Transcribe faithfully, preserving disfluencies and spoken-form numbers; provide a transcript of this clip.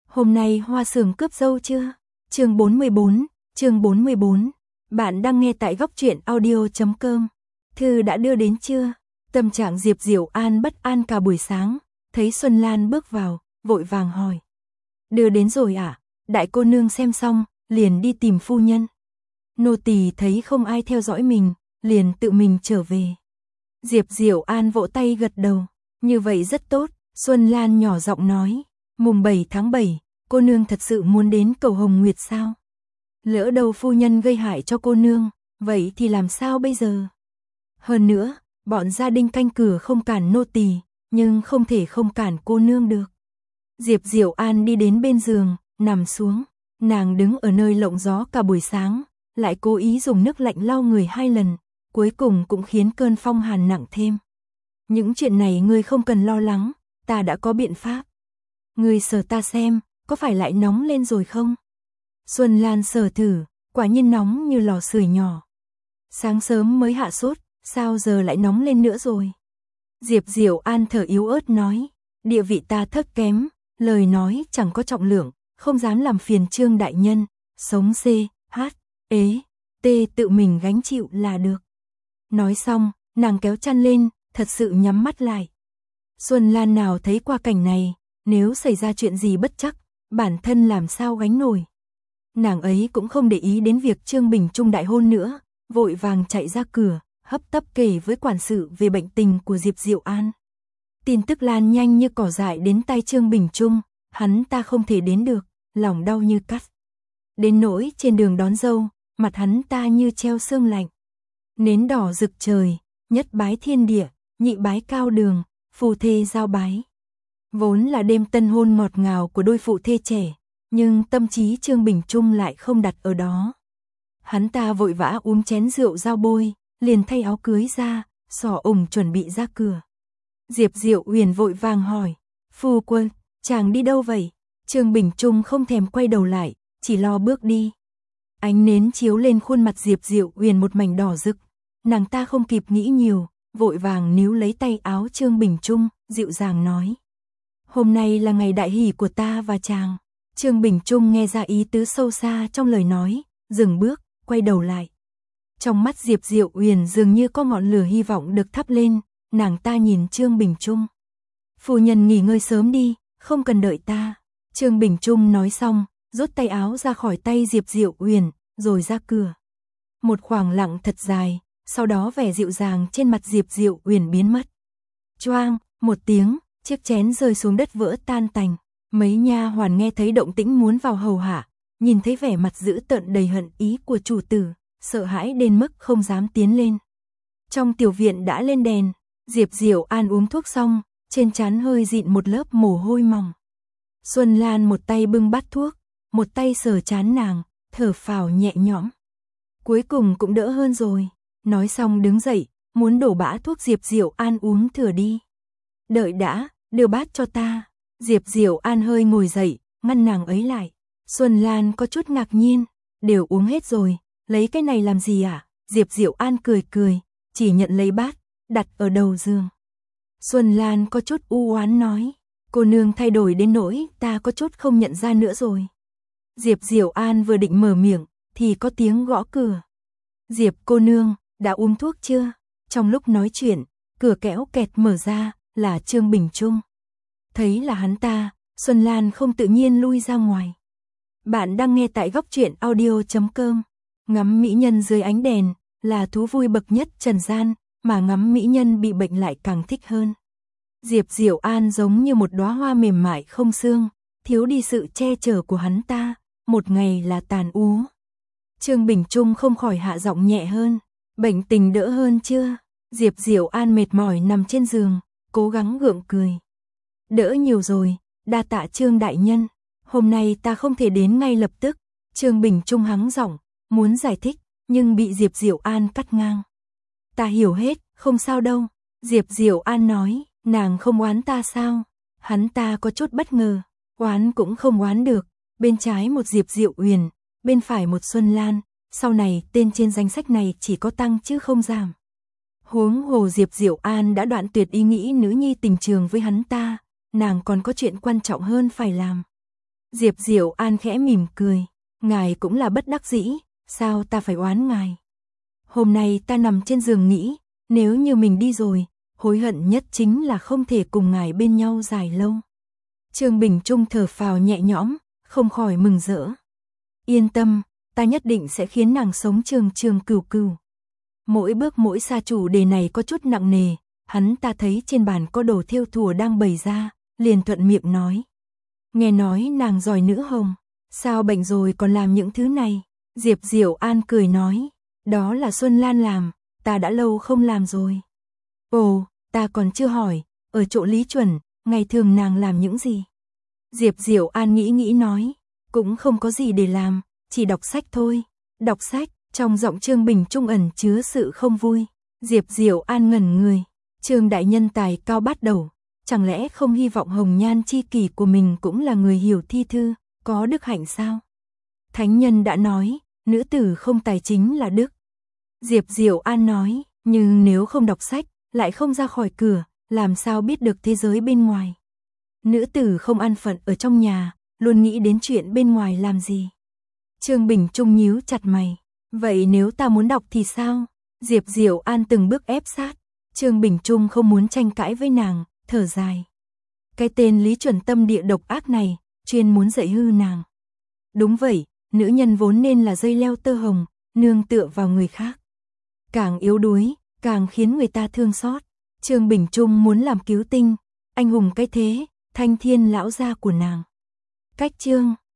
Hôm nay Hoa Sường cướp dâu chưa? Chương bốn mươi bốn, chương bốn mươi bốn. Bạn đang nghe tại góc truyện audio chấm com. Thư đã đưa đến chưa? Tâm trạng Diệp Diệu An bất an cả buổi sáng, thấy Xuân Lan bước vào, vội vàng hỏi. Đưa đến rồi à? Đại cô nương xem xong, liền đi tìm phu nhân. Nô tỳ thấy không ai theo dõi mình, liền tự mình trở về. Diệp Diệu An vỗ tay gật đầu. Như vậy rất tốt. Xuân Lan nhỏ giọng nói. Mùng bảy tháng bảy, cô nương thật sự muốn đến cầu Hồng Nguyệt sao? Lỡ đâu phu nhân gây hại cho cô nương, vậy thì làm sao bây giờ? Hơn nữa, bọn gia đình canh cửa không cản nô tỳ, nhưng không thể không cản cô nương được. Diệp Diệu An đi đến bên giường, nằm xuống. Nàng đứng ở nơi lộng gió cả buổi sáng, lại cố ý dùng nước lạnh lau người hai lần, cuối cùng cũng khiến cơn phong hàn nặng thêm. Những chuyện này ngươi không cần lo lắng, ta đã có biện pháp. Ngươi sờ ta xem, có phải lại nóng lên rồi không? Xuân Lan sờ thử, quả nhiên nóng như lò sưởi nhỏ. Sáng sớm mới hạ sốt, sao giờ lại nóng lên nữa rồi? Diệp Diệu An thở yếu ớt nói, địa vị ta thấp kém, lời nói chẳng có trọng lượng, không dám làm phiền Trương đại nhân, sống C, H, ế, T tự mình gánh chịu là được. Nói xong, nàng kéo chăn lên, thật sự nhắm mắt lại. Xuân Lan nào thấy qua cảnh này, nếu xảy ra chuyện gì bất trắc, bản thân làm sao gánh nổi. Nàng ấy cũng không để ý đến việc Trương Bình Trung đại hôn nữa, vội vàng chạy ra cửa, hấp tấp kể với quản sự về bệnh tình của Diệp Diệu An. Tin tức lan nhanh như cỏ dại đến tai Trương Bình Trung, hắn ta không thể đến được, lòng đau như cắt. Đến nỗi trên đường đón dâu, mặt hắn ta như treo sương lạnh. Nến đỏ rực trời, nhất bái thiên địa, nhị bái cao đường, phù thê giao bái. Vốn là đêm tân hôn ngọt ngào của đôi phụ thê trẻ, nhưng tâm trí Trương Bình Trung lại không đặt ở đó. Hắn ta vội vã uống chén rượu giao bôi, liền thay áo cưới ra, xỏ ủng chuẩn bị ra cửa. Diệp Diệu Huyền vội vàng hỏi, phu quân, chàng đi đâu vậy? Trương Bình Trung không thèm quay đầu lại, chỉ lo bước đi. Ánh nến chiếu lên khuôn mặt Diệp Diệu Huyền một mảnh đỏ rực, nàng ta không kịp nghĩ nhiều, vội vàng níu lấy tay áo Trương Bình Trung, dịu dàng nói. Hôm nay là ngày đại hỷ của ta và chàng. Trương Bình Trung nghe ra ý tứ sâu xa trong lời nói, dừng bước, quay đầu lại. Trong mắt Diệp Diệu Huyền dường như có ngọn lửa hy vọng được thắp lên, nàng ta nhìn Trương Bình Trung. Phu nhân nghỉ ngơi sớm đi, không cần đợi ta. Trương Bình Trung nói xong, rút tay áo ra khỏi tay Diệp Diệu Huyền, rồi ra cửa. Một khoảng lặng thật dài, sau đó vẻ dịu dàng trên mặt Diệp Diệu Huyền biến mất. Choang, một tiếng, chiếc chén rơi xuống đất vỡ tan tành. Mấy nha hoàn nghe thấy động tĩnh muốn vào hầu hạ, nhìn thấy vẻ mặt dữ tợn đầy hận ý của chủ tử, sợ hãi đến mức không dám tiến lên. Trong tiểu viện đã lên đèn, Diệp Diệu An uống thuốc xong, trên trán hơi dịn một lớp mồ hôi mỏng. Xuân Lan một tay bưng bát thuốc, một tay sờ trán nàng, thở phào nhẹ nhõm. Cuối cùng cũng đỡ hơn rồi, nói xong đứng dậy, muốn đổ bã thuốc Diệp Diệu An uống thừa đi. Đợi đã, đưa bát cho ta. Diệp Diệu An hơi ngồi dậy, ngăn nàng ấy lại. Xuân Lan có chút ngạc nhiên, đều uống hết rồi, lấy cái này làm gì ạ? À? Diệp Diệu An cười cười, chỉ nhận lấy bát, đặt ở đầu giường. Xuân Lan có chút u oán nói, cô nương thay đổi đến nỗi ta có chút không nhận ra nữa rồi. Diệp Diệu An vừa định mở miệng, thì có tiếng gõ cửa. Diệp cô nương, đã uống thuốc chưa? Trong lúc nói chuyện, cửa kéo kẹt mở ra, là Trương Bình Trung. Thấy là hắn ta, Xuân Lan không tự nhiên lui ra ngoài. Bạn đang nghe tại góc truyện audio chấm com. Ngắm mỹ nhân dưới ánh đèn là thú vui bậc nhất trần gian, mà ngắm mỹ nhân bị bệnh lại càng thích hơn. Diệp Diệu An giống như một đóa hoa mềm mại không xương, thiếu đi sự che chở của hắn ta, một ngày là tàn úa. Trương Bình Trung không khỏi hạ giọng nhẹ hơn, bệnh tình đỡ hơn chưa? Diệp Diệu An mệt mỏi nằm trên giường, cố gắng gượng cười. Đỡ nhiều rồi, đa tạ Trương đại nhân, hôm nay ta không thể đến ngay lập tức. Trương Bình Trung hắng giọng, muốn giải thích, nhưng bị Diệp Diệu An cắt ngang. Ta hiểu hết, không sao đâu. Diệp Diệu An nói, nàng không oán ta sao? Hắn ta có chút bất ngờ, oán cũng không oán được, bên trái một Diệp Diệu Huyền, bên phải một Xuân Lan, sau này tên trên danh sách này chỉ có tăng chứ không giảm. Huống hồ Diệp Diệu An đã đoạn tuyệt ý nghĩ nữ nhi tình trường với hắn ta, nàng còn có chuyện quan trọng hơn phải làm. Diệp Diệu An khẽ mỉm cười, ngài cũng là bất đắc dĩ, sao ta phải oán ngài. Hôm nay ta nằm trên giường nghĩ, nếu như mình đi rồi, hối hận nhất chính là không thể cùng ngài bên nhau dài lâu. Trương Bình Trung thở phào nhẹ nhõm, không khỏi mừng rỡ. Yên tâm, ta nhất định sẽ khiến nàng sống trường trường cửu cửu. Mỗi bước mỗi xa chủ đề này có chút nặng nề, hắn ta thấy trên bàn có đồ thêu thùa đang bày ra, liền thuận miệng nói. Nghe nói nàng giỏi nữ hồng, sao bệnh rồi còn làm những thứ này? Diệp Diệu An cười nói, đó là Xuân Lan làm, ta đã lâu không làm rồi. Ồ, ta còn chưa hỏi, ở chỗ Lý Chuẩn, ngày thường nàng làm những gì? Diệp Diệu An nghĩ nghĩ nói, cũng không có gì để làm, chỉ đọc sách thôi. Đọc sách, trong giọng Trương Bình Trung ẩn chứa sự không vui. Diệp Diệu An ngẩn người, Trương đại nhân tài cao bát đầu, chẳng lẽ không hy vọng hồng nhan chi kỷ của mình cũng là người hiểu thi thư, có đức hạnh sao? Thánh nhân đã nói, nữ tử không tài chính là đức. Diệp Diệu An nói, nhưng nếu không đọc sách, lại không ra khỏi cửa, làm sao biết được thế giới bên ngoài? Nữ tử không an phận ở trong nhà, luôn nghĩ đến chuyện bên ngoài làm gì? Trương Bình Trung nhíu chặt mày, vậy nếu ta muốn đọc thì sao? Diệp Diệu An từng bước ép sát, Trương Bình Trung không muốn tranh cãi với nàng, thở dài. Cái tên Lý Chuẩn tâm địa độc ác này, chuyên muốn dạy hư nàng. Đúng vậy, nữ nhân vốn nên là dây leo tơ hồng, nương tựa vào người khác. Càng yếu đuối, càng khiến người ta thương xót. Trương Bình Trung muốn làm cứu tinh, anh hùng cái thế, thanh thiên lão gia của nàng. Cách chương